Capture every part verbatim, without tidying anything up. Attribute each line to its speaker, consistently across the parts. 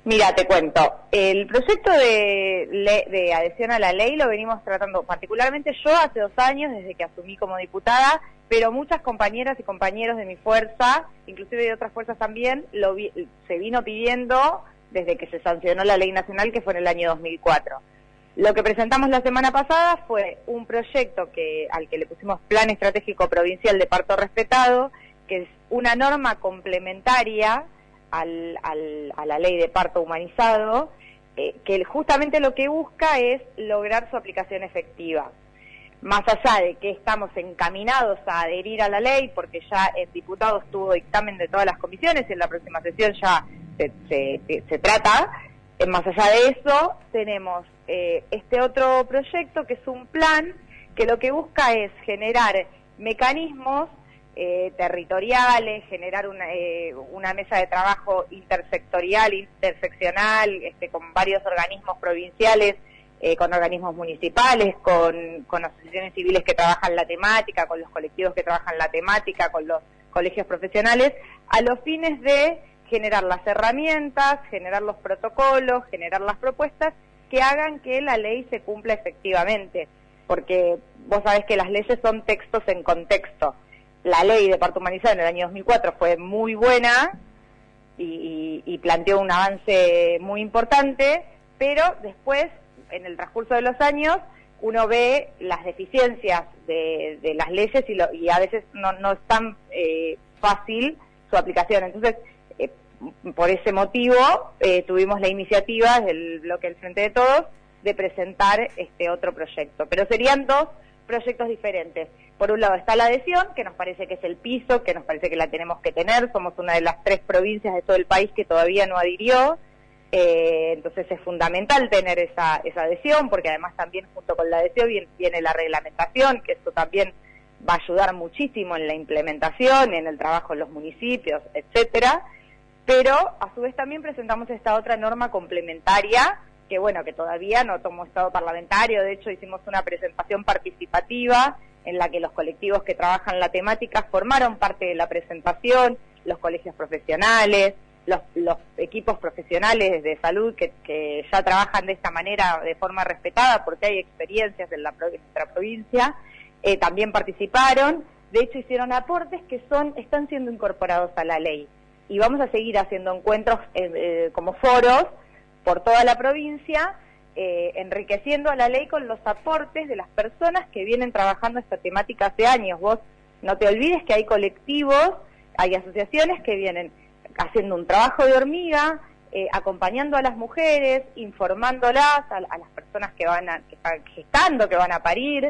Speaker 1: Mira, te cuento, el proyecto de, le, de adhesión a la ley lo venimos tratando, particularmente yo hace dos años, desde que asumí como diputada, pero muchas compañeras y compañeros de mi fuerza, inclusive de otras fuerzas también, lo vi, se vino pidiendo desde que se sancionó la ley nacional, que fue en el año dos mil cuatro. Lo que presentamos la semana pasada fue un proyecto que al que le pusimos Plan Estratégico Provincial de Parto Respetado, que es una norma complementaria al, al, a la ley de parto humanizado, eh, que justamente lo que busca es lograr su aplicación efectiva. Más allá de que estamos encaminados a adherir a la ley, porque ya en diputados tuvo dictamen de todas las comisiones y en la próxima sesión ya se, se, se trata, eh, más allá de eso, tenemos eh, este otro proyecto que es un plan que lo que busca es generar mecanismos eh, territoriales, generar una, eh, una mesa de trabajo intersectorial, interseccional, este, con varios organismos provinciales, Eh, con organismos municipales, con, con asociaciones civiles que trabajan la temática, con los colectivos que trabajan la temática, con los colegios profesionales, a los fines de generar las herramientas, generar los protocolos, generar las propuestas que hagan que la ley se cumpla efectivamente, porque vos sabés que las leyes son textos en contexto. La ley de parto humanizado en el año dos mil cuatro fue muy buena y, y, y planteó un avance muy importante, pero después, en el transcurso de los años, uno ve las deficiencias de, de las leyes y, lo, y a veces no, no es tan eh, fácil su aplicación. Entonces, eh, por ese motivo, eh, tuvimos la iniciativa del bloque del Frente de Todos de presentar este otro proyecto. Pero serían dos proyectos diferentes. Por un lado está la adhesión, que nos parece que es el piso, que nos parece que la tenemos que tener. Somos una de las tres provincias de todo el país que todavía no adhirió. Eh, entonces es fundamental tener esa, esa adhesión, porque además también junto con la adhesión viene, viene la reglamentación, que esto también va a ayudar muchísimo en la implementación, en el trabajo en los municipios, etcétera. Pero a su vez también presentamos esta otra norma complementaria, que bueno, que todavía no tomó estado parlamentario. De hecho hicimos una presentación participativa en la que los colectivos que trabajan la temática formaron parte de la presentación, los colegios profesionales, Los, los equipos profesionales de salud que, que ya trabajan de esta manera de forma respetada, porque hay experiencias en, la, en nuestra provincia, eh, también participaron. De hecho hicieron aportes que son están siendo incorporados a la ley, y vamos a seguir haciendo encuentros eh, eh, como foros por toda la provincia, eh, enriqueciendo a la ley con los aportes de las personas que vienen trabajando esta temática hace años. Vos no te olvides que hay colectivos, hay asociaciones que vienen haciendo un trabajo de hormiga, eh, acompañando a las mujeres, informándolas, a, a las personas que van a, que están gestando, que van a parir,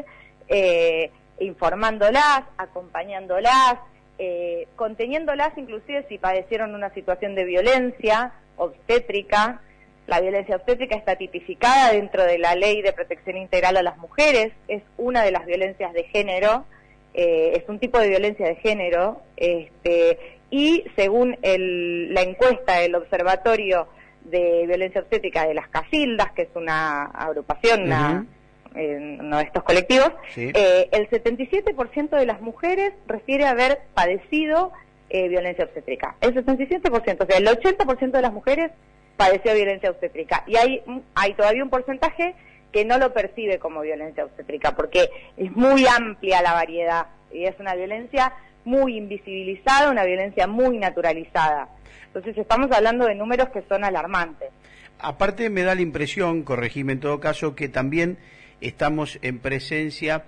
Speaker 1: eh, informándolas, acompañándolas, eh, conteniéndolas inclusive si padecieron una situación de violencia obstétrica. La violencia obstétrica está tipificada dentro de la Ley de Protección Integral a las Mujeres, es una de las violencias de género, eh, es un tipo de violencia de género, este... y según el, la encuesta del Observatorio de Violencia Obstétrica de las Casildas, que es una agrupación, uh-huh. una, eh, uno de estos colectivos, sí. eh, el setenta y siete por ciento de las mujeres refiere haber padecido eh, violencia obstétrica. El setenta y siete por ciento, o sea, el ochenta por ciento de las mujeres padeció violencia obstétrica. Y hay, hay todavía un porcentaje que no lo percibe como violencia obstétrica, porque es muy amplia la variedad, y es una violencia muy invisibilizada, una violencia muy naturalizada. Entonces estamos hablando de números que son alarmantes.
Speaker 2: Aparte me da la impresión, corregime en todo caso, que también estamos en presencia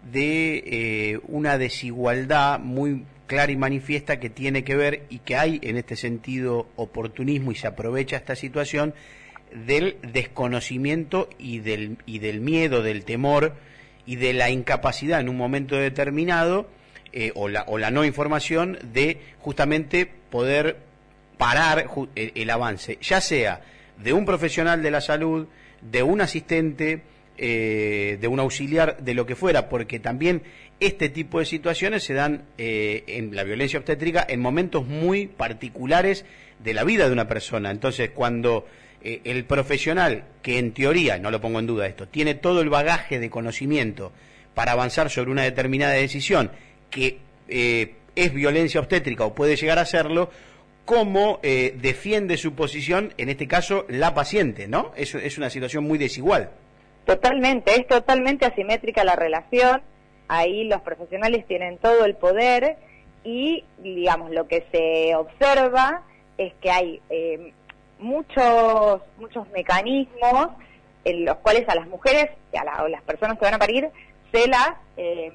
Speaker 2: de eh, una desigualdad muy clara y manifiesta que tiene que ver, y que hay en este sentido oportunismo y se aprovecha esta situación del desconocimiento y del, y del miedo, del temor y de la incapacidad en un momento determinado, Eh, o, la, o la no información de justamente poder parar ju el, el avance, ya sea de un profesional de la salud, de un asistente, eh, de un auxiliar, de lo que fuera, porque también este tipo de situaciones se dan eh, en la violencia obstétrica en momentos muy particulares de la vida de una persona. Entonces, cuando eh, el profesional, que en teoría, no lo pongo en duda esto, tiene todo el bagaje de conocimiento para avanzar sobre una determinada decisión, que eh, es violencia obstétrica o puede llegar a serlo, cómo eh, defiende su posición, en este caso, la paciente, ¿no? Es, es una situación muy desigual.
Speaker 1: Totalmente, es totalmente asimétrica la relación. Ahí los profesionales tienen todo el poder y, digamos, lo que se observa es que hay eh, muchos muchos mecanismos en los cuales a las mujeres, a, la, a las personas que van a parir, se las eh,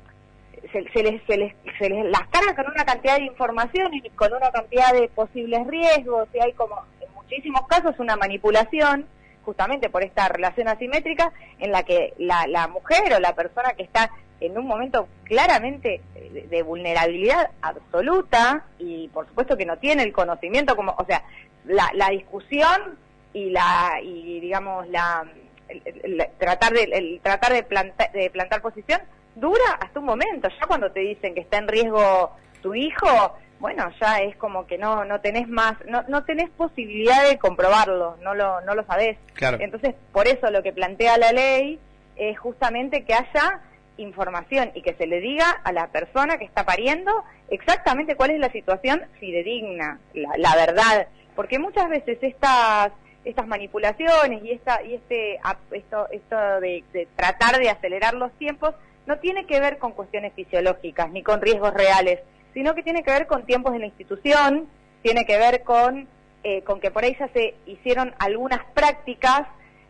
Speaker 1: se, se, les, se, les, se les las carga con una cantidad de información y con una cantidad de posibles riesgos, y hay como en muchísimos casos una manipulación justamente por esta relación asimétrica en la que la, la mujer o la persona que está en un momento claramente de, de vulnerabilidad absoluta y por supuesto que no tiene el conocimiento, como, o sea, la, la discusión y la y digamos la el, el, el, tratar de el, tratar de plantar de plantar posición dura hasta un momento. Ya cuando te dicen que está en riesgo tu hijo, bueno, ya es como que no no tenés más no no tenés posibilidad de comprobarlo, no lo no lo sabés.
Speaker 2: Claro.
Speaker 1: Entonces, por eso lo que plantea la ley es justamente que haya información y que se le diga a la persona que está pariendo exactamente cuál es la situación fidedigna, la, la verdad, porque muchas veces estas estas manipulaciones y esta y este esto esto de, de tratar de acelerar los tiempos no tiene que ver con cuestiones fisiológicas ni con riesgos reales, sino que tiene que ver con tiempos de la institución, tiene que ver con eh, con que por ahí ya se hicieron algunas prácticas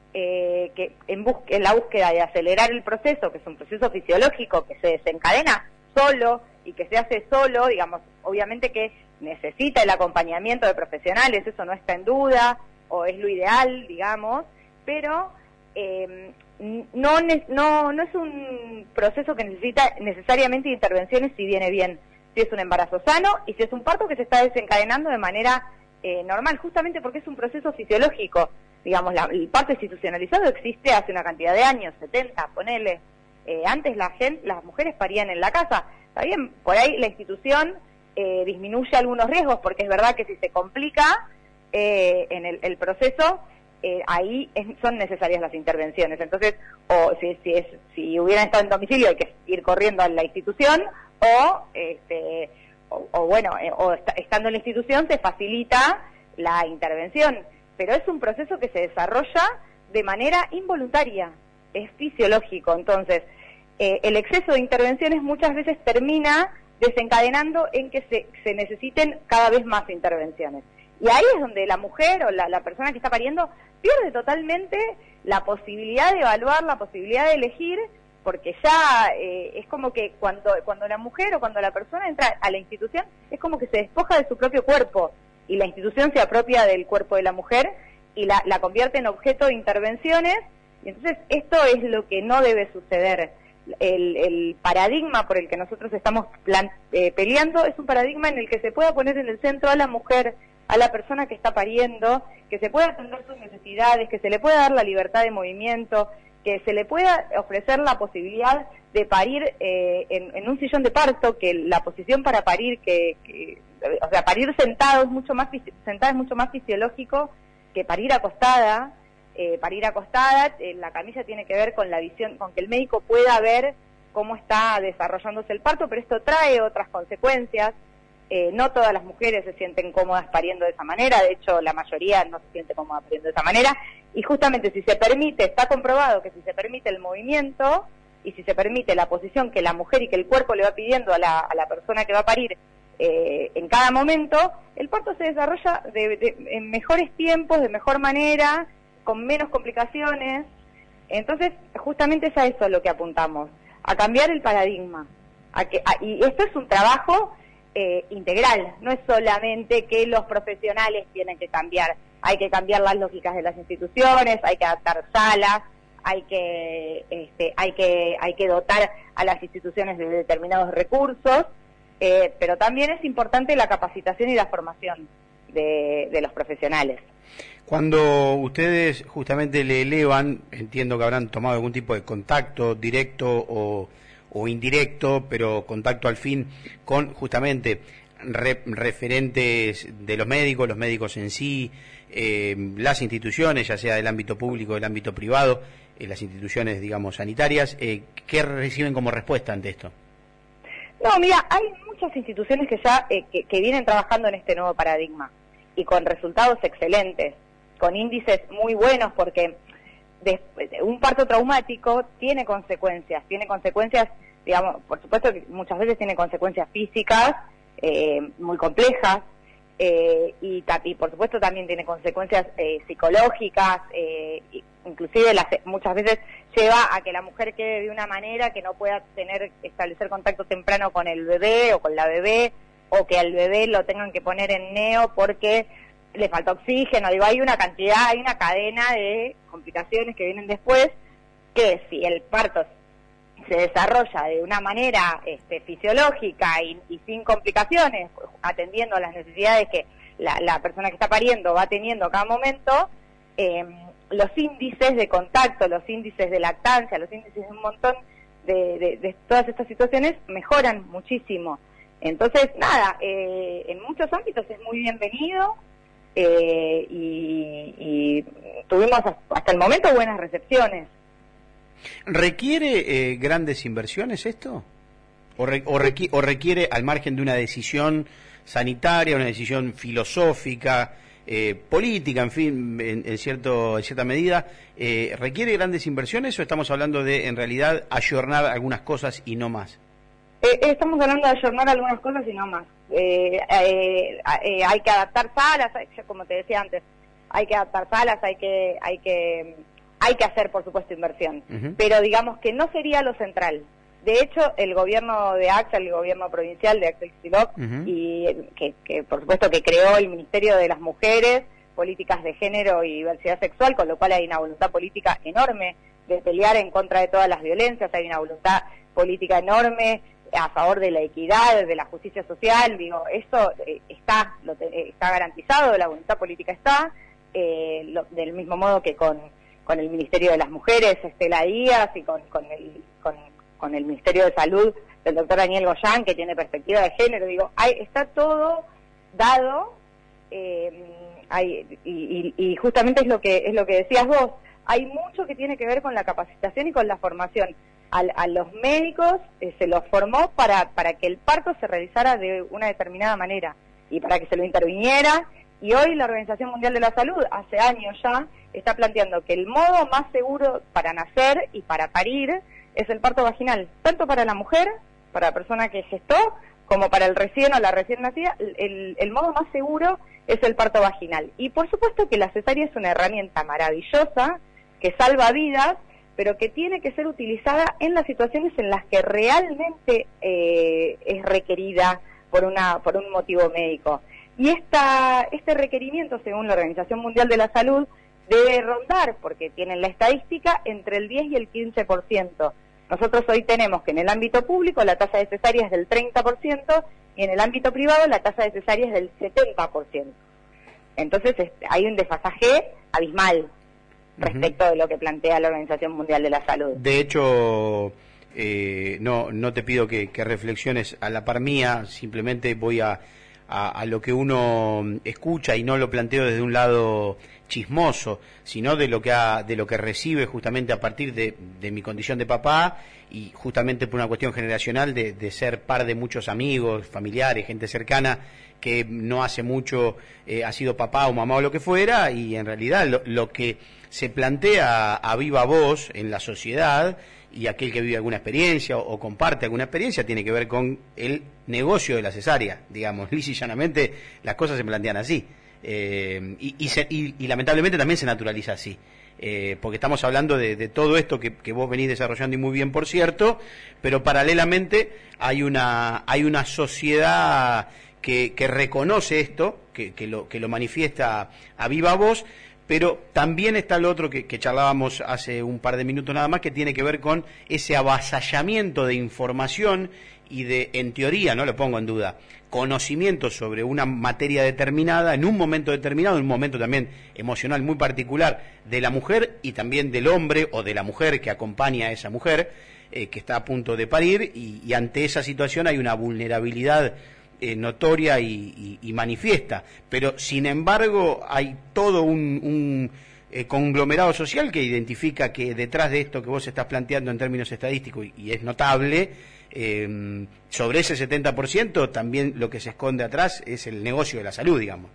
Speaker 1: eh, que en, bus en la búsqueda de acelerar el proceso, que es un proceso fisiológico que se desencadena solo y que se hace solo, digamos, obviamente que necesita el acompañamiento de profesionales, eso no está en duda, o es lo ideal, digamos, pero eh, no, no, no es un proceso que necesita necesariamente intervenciones si viene bien, si es un embarazo sano y si es un parto que se está desencadenando de manera eh, normal, justamente porque es un proceso fisiológico. Digamos, la, el parto institucionalizado existe hace una cantidad de años, setenta, ponele. Eh, antes la gente, las mujeres parían en la casa. Está bien, por ahí la institución eh, disminuye algunos riesgos, porque es verdad que si se complica eh, en el, el proceso, eh, ahí es, son necesarias las intervenciones. Entonces, o si, si, es, si hubieran estado en domicilio hay que ir corriendo a la institución, o, este, o, o bueno, eh, o est estando en la institución se facilita la intervención. Pero es un proceso que se desarrolla de manera involuntaria, es fisiológico. Entonces, eh, el exceso de intervenciones muchas veces termina desencadenando en que se, se necesiten cada vez más intervenciones. Y ahí es donde la mujer o la, la persona que está pariendo pierde totalmente la posibilidad de evaluar, la posibilidad de elegir, porque ya eh, es como que cuando, cuando la mujer o cuando la persona entra a la institución, es como que se despoja de su propio cuerpo, y la institución se apropia del cuerpo de la mujer y la, la convierte en objeto de intervenciones, y entonces esto es lo que no debe suceder. El, el paradigma por el que nosotros estamos plan, eh, peleando es un paradigma en el que se pueda poner en el centro a la mujer, a la persona que está pariendo, que se pueda atender sus necesidades, que se le pueda dar la libertad de movimiento, que se le pueda ofrecer la posibilidad de parir eh, en, en un sillón de parto, que la posición para parir, que, que o sea, parir sentado es mucho más sentada es mucho más fisiológico que parir acostada. Eh, parir acostada, eh, la camilla tiene que ver con la visión, con que el médico pueda ver cómo está desarrollándose el parto, pero esto trae otras consecuencias. Eh, no todas las mujeres se sienten cómodas pariendo de esa manera, de hecho la mayoría no se siente cómoda pariendo de esa manera, y justamente si se permite, está comprobado que si se permite el movimiento y si se permite la posición que la mujer y que el cuerpo le va pidiendo a la, a la persona que va a parir eh, en cada momento, el parto se desarrolla de, de, en mejores tiempos, de mejor manera, con menos complicaciones. Entonces justamente es a eso lo que apuntamos, a cambiar el paradigma, a que, a, y esto es un trabajo Eh, integral, no es solamente que los profesionales tienen que cambiar, hay que cambiar las lógicas de las instituciones, hay que adaptar salas, hay que este, hay que hay que dotar a las instituciones de determinados recursos, eh, pero también es importante la capacitación y la formación de, de los profesionales.
Speaker 2: Cuando ustedes justamente le elevan, entiendo que habrán tomado algún tipo de contacto directo o o indirecto, pero contacto al fin con justamente re, referentes de los médicos, los médicos en sí, eh, las instituciones, ya sea del ámbito público, del ámbito privado, eh, las instituciones, digamos, sanitarias, eh, ¿qué reciben como respuesta ante esto?
Speaker 1: No, mira, hay muchas instituciones que ya eh, que, que vienen trabajando en este nuevo paradigma y con resultados excelentes, con índices muy buenos, porque de, de un parto traumático tiene consecuencias, tiene consecuencias, digamos, por supuesto que muchas veces tiene consecuencias físicas eh, muy complejas, eh, y, y por supuesto también tiene consecuencias eh, psicológicas, eh, inclusive las, muchas veces lleva a que la mujer quede de una manera que no pueda tener establecer contacto temprano con el bebé o con la bebé, o que al bebé lo tengan que poner en neo porque le falta oxígeno. Digo, hay una cantidad, hay una cadena de complicaciones que vienen después, que si el parto se desarrolla de una manera este, fisiológica y, y sin complicaciones, atendiendo a las necesidades que la, la persona que está pariendo va teniendo a cada momento, eh, los índices de contacto, los índices de lactancia, los índices de un montón de, de, de todas estas situaciones mejoran muchísimo. Entonces, nada, eh, en muchos ámbitos es muy bienvenido, eh, y, y tuvimos hasta el momento buenas recepciones.
Speaker 2: ¿Requiere eh, grandes inversiones esto? ¿O, re, o, requi, ¿O requiere, al margen de una decisión sanitaria, una decisión filosófica, eh, política, en fin, en, en, cierto, en cierta medida, eh, requiere grandes inversiones o estamos hablando de, en realidad, ayornar algunas cosas y no más?
Speaker 1: Eh, estamos hablando de ayornar algunas cosas y no más. Eh, eh, eh, hay que adaptar salas, como te decía antes, hay que adaptar salas, hay que... hay que Hay que hacer, por supuesto, inversión, uh-huh. pero digamos que no sería lo central. De hecho, el gobierno de Axel, el gobierno provincial de Axel Kicillof, uh-huh. y que, que por supuesto que creó el Ministerio de las Mujeres, Políticas de Género y Diversidad Sexual, con lo cual hay una voluntad política enorme de pelear en contra de todas las violencias, hay una voluntad política enorme a favor de la equidad, de la justicia social. Digo, eso eh, está, lo te, eh, está garantizado, la voluntad política está, eh, lo, del mismo modo que con... con el Ministerio de las Mujeres, Estela Díaz, y con, con, el, con, con el Ministerio de Salud del doctor Daniel Goyán, que tiene perspectiva de género. Digo, hay, está todo dado, eh, hay, y, y, y justamente es lo que es lo que decías vos, hay mucho que tiene que ver con la capacitación y con la formación. Al, a los médicos eh, se los formó para, para que el parto se realizara de una determinada manera, y para que se lo interviniera. Y hoy la Organización Mundial de la Salud, hace años ya, está planteando que el modo más seguro para nacer y para parir es el parto vaginal, tanto para la mujer, para la persona que gestó, como para el recién o la recién nacida. El, el modo más seguro es el parto vaginal. Y por supuesto que la cesárea es una herramienta maravillosa, que salva vidas, pero que tiene que ser utilizada en las situaciones en las que realmente eh, es requerida por, una, por un motivo médico. Y esta, este requerimiento, según la Organización Mundial de la Salud, debe rondar, porque tienen la estadística, entre el diez y el quince por ciento. Nosotros hoy tenemos que en el ámbito público la tasa de cesárea es del treinta por ciento y en el ámbito privado la tasa de cesárea es del setenta por ciento. Entonces hay un desfasaje abismal respecto uh-huh. de lo que plantea la Organización Mundial de la Salud.
Speaker 2: De hecho, eh, no, no te pido que, que reflexiones a la par mía, simplemente voy a... A, a lo que uno escucha, y no lo planteo desde un lado chismoso, sino de lo que ha, de lo que recibe justamente a partir de, de mi condición de papá, y justamente por una cuestión generacional de, de ser par de muchos amigos, familiares, gente cercana que no hace mucho eh, ha sido papá o mamá o lo que fuera, y en realidad lo, lo que se plantea a viva voz en la sociedad, y aquel que vive alguna experiencia o, o comparte alguna experiencia, tiene que ver con el negocio de la cesárea, digamos, lisa y llanamente las cosas se plantean así, eh, y, y, se, y, y lamentablemente también se naturaliza así, eh, porque estamos hablando de, de todo esto que, que vos venís desarrollando, y muy bien, por cierto, pero paralelamente hay una, hay una sociedad que, que reconoce esto, que, que, lo, que lo manifiesta a viva voz. Pero también está lo otro que, que charlábamos hace un par de minutos nada más, que tiene que ver con ese avasallamiento de información y de, en teoría, no lo pongo en duda, conocimiento sobre una materia determinada, en un momento determinado, en un momento también emocional muy particular de la mujer y también del hombre o de la mujer que acompaña a esa mujer, eh, que está a punto de parir, y, y ante esa situación hay una vulnerabilidad Eh, notoria y, y, y manifiesta, pero sin embargo hay todo un, un eh, conglomerado social que identifica que detrás de esto que vos estás planteando en términos estadísticos, y, y es notable, eh, sobre ese setenta por ciento también lo que se esconde atrás es el negocio de la salud, digamos.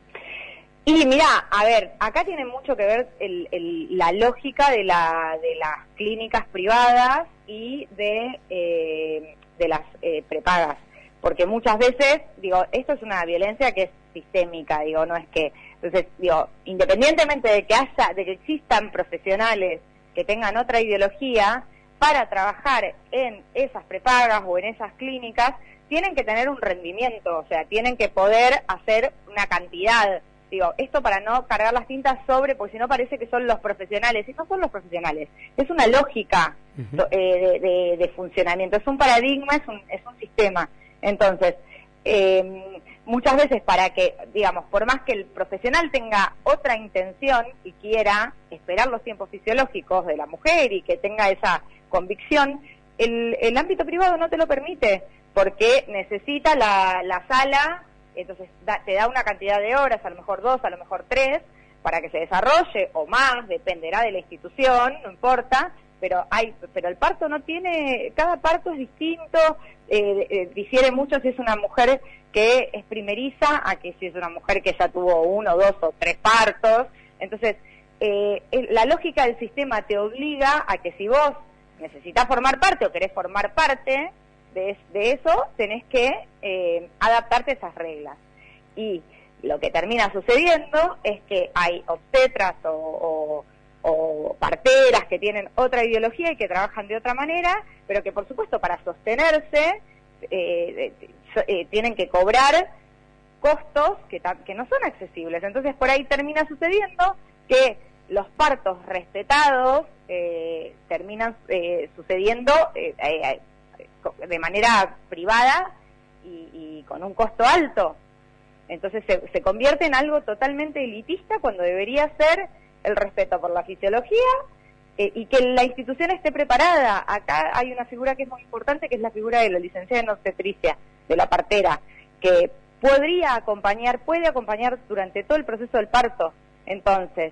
Speaker 1: Y mirá, a ver, acá tiene mucho que ver el, el, la lógica de, la, de las clínicas privadas y de, eh, de las eh, prepagas, porque muchas veces, digo, esto es una violencia que es sistémica, digo, no es que, entonces, digo, independientemente de que haya, de que existan profesionales que tengan otra ideología, para trabajar en esas prepagas o en esas clínicas, tienen que tener un rendimiento, o sea, tienen que poder hacer una cantidad. Digo, esto para no cargar las tintas sobre, porque si no parece que son los profesionales, y no son los profesionales, es una lógica uh-huh. eh, de, de, de funcionamiento, es un paradigma, es un, es un sistema. Entonces, eh, muchas veces para que, digamos, por más que el profesional tenga otra intención y quiera esperar los tiempos fisiológicos de la mujer y que tenga esa convicción, el, el ámbito privado no te lo permite, porque necesita la, la sala. Entonces da, te da una cantidad de horas, a lo mejor dos, a lo mejor tres, para que se desarrolle, o más, dependerá de la institución, no importa, pero hay, pero el parto no tiene, cada parto es distinto, eh, eh, difiere mucho si es una mujer que es primeriza a que si es una mujer que ya tuvo uno, dos o tres partos. Entonces, eh, la lógica del sistema te obliga a que si vos necesitas formar parte o querés formar parte De, de eso, tenés que eh, adaptarte a esas reglas. Y lo que termina sucediendo es que hay obstetras o, o, o parteras que tienen otra ideología y que trabajan de otra manera, pero que por supuesto para sostenerse eh, eh, tienen que cobrar costos que, que no son accesibles. Entonces por ahí termina sucediendo que los partos respetados eh, terminan eh, sucediendo eh, eh, de manera privada y, y con un costo alto. Entonces se, se convierte en algo totalmente elitista cuando debería ser el respeto por la fisiología eh, y que la institución esté preparada. Acá hay una figura que es muy importante, que es la figura de la licenciada en obstetricia, de la partera, que podría acompañar, puede acompañar durante todo el proceso del parto. Entonces,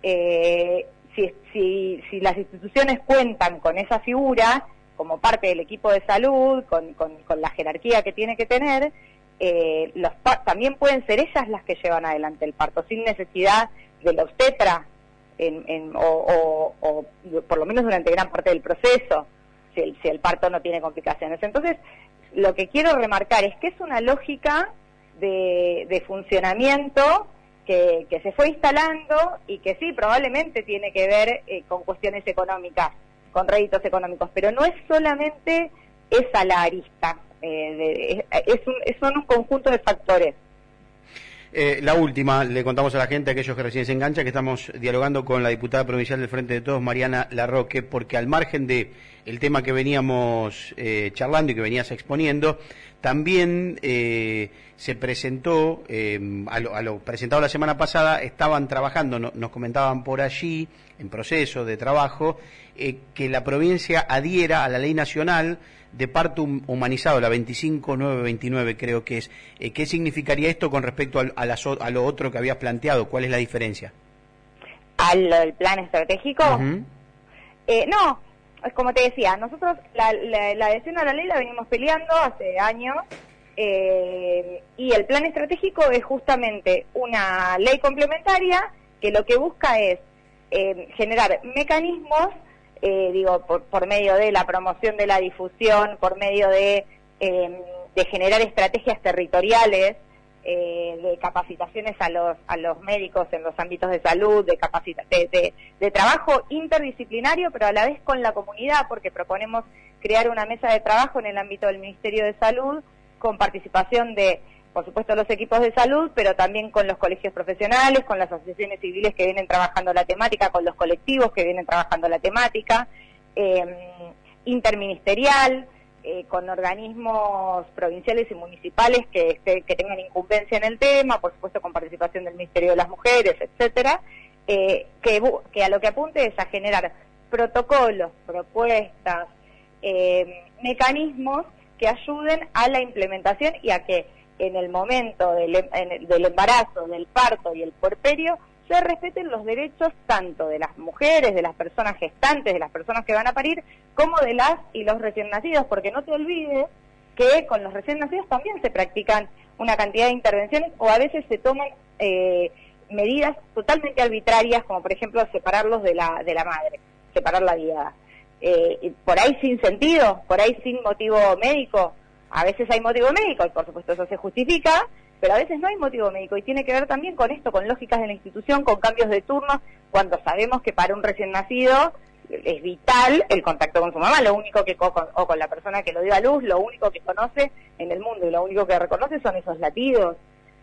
Speaker 1: eh, si, si, si las instituciones cuentan con esa figura como parte del equipo de salud, con, con, con la jerarquía que tiene que tener, eh, los también pueden ser ellas las que llevan adelante el parto, sin necesidad de la obstetra, en, en, o, o, o por lo menos durante gran parte del proceso, si el, si el parto no tiene complicaciones. Entonces, lo que quiero remarcar es que es una lógica de, de funcionamiento que, que se fue instalando y que sí, probablemente tiene que ver eh, con cuestiones económicas, con réditos económicos, pero no es solamente esa la arista, eh, de, es un, son un conjunto de factores.
Speaker 2: Eh, la última, le contamos a la gente, a aquellos que recién se enganchan, que estamos dialogando con la diputada provincial del Frente de Todos, Mariana Larroque, porque al margen de el tema que veníamos eh, charlando y que venías exponiendo, también eh, se presentó, eh, a, lo, a lo presentado la semana pasada, estaban trabajando, no, nos comentaban por allí, en proceso de trabajo, eh, que la provincia adhiera a la ley nacional de parto humanizado, la veinticinco mil novecientos veintinueve creo que es. Eh, ¿Qué significaría esto con respecto a, a, la, a lo otro que habías planteado? ¿Cuál es la diferencia?
Speaker 1: ¿Al, al plan estratégico?
Speaker 2: Uh-huh.
Speaker 1: eh, no, es como te decía, nosotros la, la, la adhesión a la ley la venimos peleando hace años, eh, y el plan estratégico es justamente una ley complementaria que lo que busca es eh, generar mecanismos, eh, digo, por, por medio de la promoción de la difusión, por medio de, eh, de generar estrategias territoriales, eh, de capacitaciones a los a los médicos en los ámbitos de salud, de, capacita de, de, de trabajo interdisciplinario, pero a la vez con la comunidad, porque proponemos crear una mesa de trabajo en el ámbito del Ministerio de Salud, con participación de, por supuesto, los equipos de salud, pero también con los colegios profesionales, con las asociaciones civiles que vienen trabajando la temática, con los colectivos que vienen trabajando la temática, eh, interministerial, eh, con organismos provinciales y municipales que, que, que tengan incumbencia en el tema, por supuesto con participación del Ministerio de las Mujeres, etcétera, eh, que, que a lo que apunte es a generar protocolos, propuestas, eh, mecanismos que ayuden a la implementación y a que en el momento del, en el, del embarazo, del parto y el puerperio se respeten los derechos tanto de las mujeres, de las personas gestantes, de las personas que van a parir, como de las y los recién nacidos, porque no te olvides que con los recién nacidos también se practican una cantidad de intervenciones o a veces se toman eh, medidas totalmente arbitrarias, como por ejemplo separarlos de la de la madre, separar la vida. Eh, por ahí sin sentido, por ahí sin motivo médico. A veces hay motivo médico y por supuesto eso se justifica, pero a veces no hay motivo médico y tiene que ver también con esto, con lógicas de la institución, con cambios de turnos, cuando sabemos que para un recién nacido es vital el contacto con su mamá, lo único que, o con, o con la persona que lo dio a luz, lo único que conoce en el mundo y lo único que reconoce son esos latidos.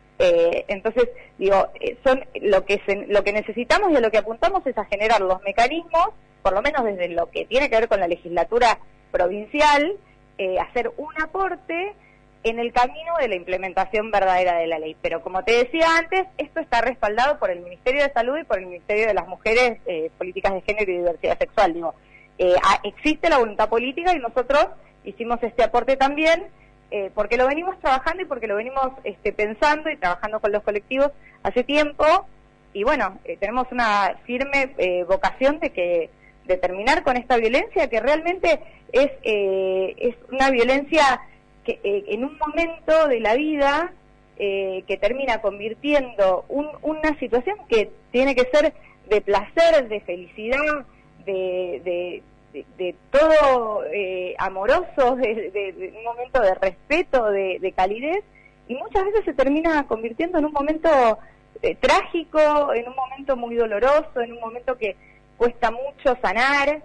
Speaker 1: Eh, entonces, digo, eh, son lo que se, lo que necesitamos y a lo que apuntamos es a generar los mecanismos, por lo menos desde lo que tiene que ver con la legislatura provincial, eh, hacer un aporte en el camino de la implementación verdadera de la ley. Pero como te decía antes, esto está respaldado por el Ministerio de Salud y por el Ministerio de las Mujeres, eh, Políticas de Género y Diversidad Sexual. Digo, eh, a, existe la voluntad política y nosotros hicimos este aporte también, eh, porque lo venimos trabajando y porque lo venimos este, pensando y trabajando con los colectivos hace tiempo, y bueno, eh, tenemos una firme eh, vocación de que de terminar con esta violencia, que realmente es, eh, es una violencia que eh, en un momento de la vida eh, que termina convirtiendo un, una situación que tiene que ser de placer, de felicidad, de, de, de, de todo eh, amoroso, de, de, de un momento de respeto, de, de calidez, y muchas veces se termina convirtiendo en un momento eh, trágico, en un momento muy doloroso, en un momento que cuesta mucho sanar,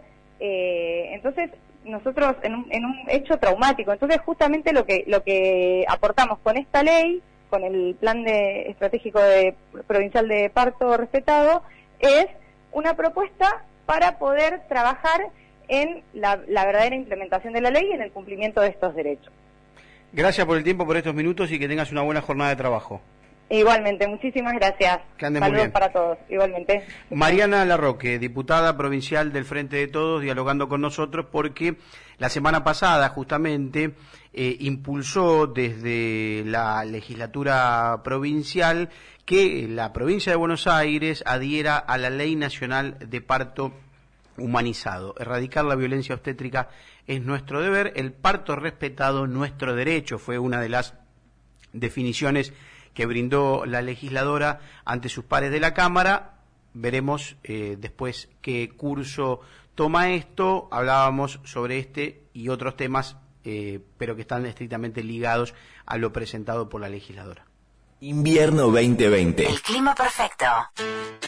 Speaker 1: eh, entonces nosotros en un, en un hecho traumático. Entonces justamente lo que lo que aportamos con esta ley, con el plan de estratégico de, provincial de parto respetado, es una propuesta para poder trabajar en la, la verdadera implementación de la ley y en el cumplimiento de estos derechos.
Speaker 2: Gracias por el tiempo, por estos minutos y que tengas una buena jornada de trabajo.
Speaker 1: Igualmente, muchísimas gracias.
Speaker 2: Que anden
Speaker 1: Saludos
Speaker 2: muy bien.
Speaker 1: para todos, igualmente.
Speaker 2: Mariana Larroque, diputada provincial del Frente de Todos, dialogando con nosotros porque la semana pasada justamente eh, impulsó desde la legislatura provincial que la provincia de Buenos Aires adhiera a la Ley Nacional de Parto Humanizado. Erradicar la violencia obstétrica es nuestro deber, el parto respetado nuestro derecho, fue una de las definiciones que brindó la legisladora ante sus pares de la Cámara. Veremos eh, después qué curso toma esto. Hablábamos sobre este y otros temas, eh, pero que están estrictamente ligados a lo presentado por la legisladora.
Speaker 3: Invierno veinte veinte.
Speaker 4: El clima perfecto.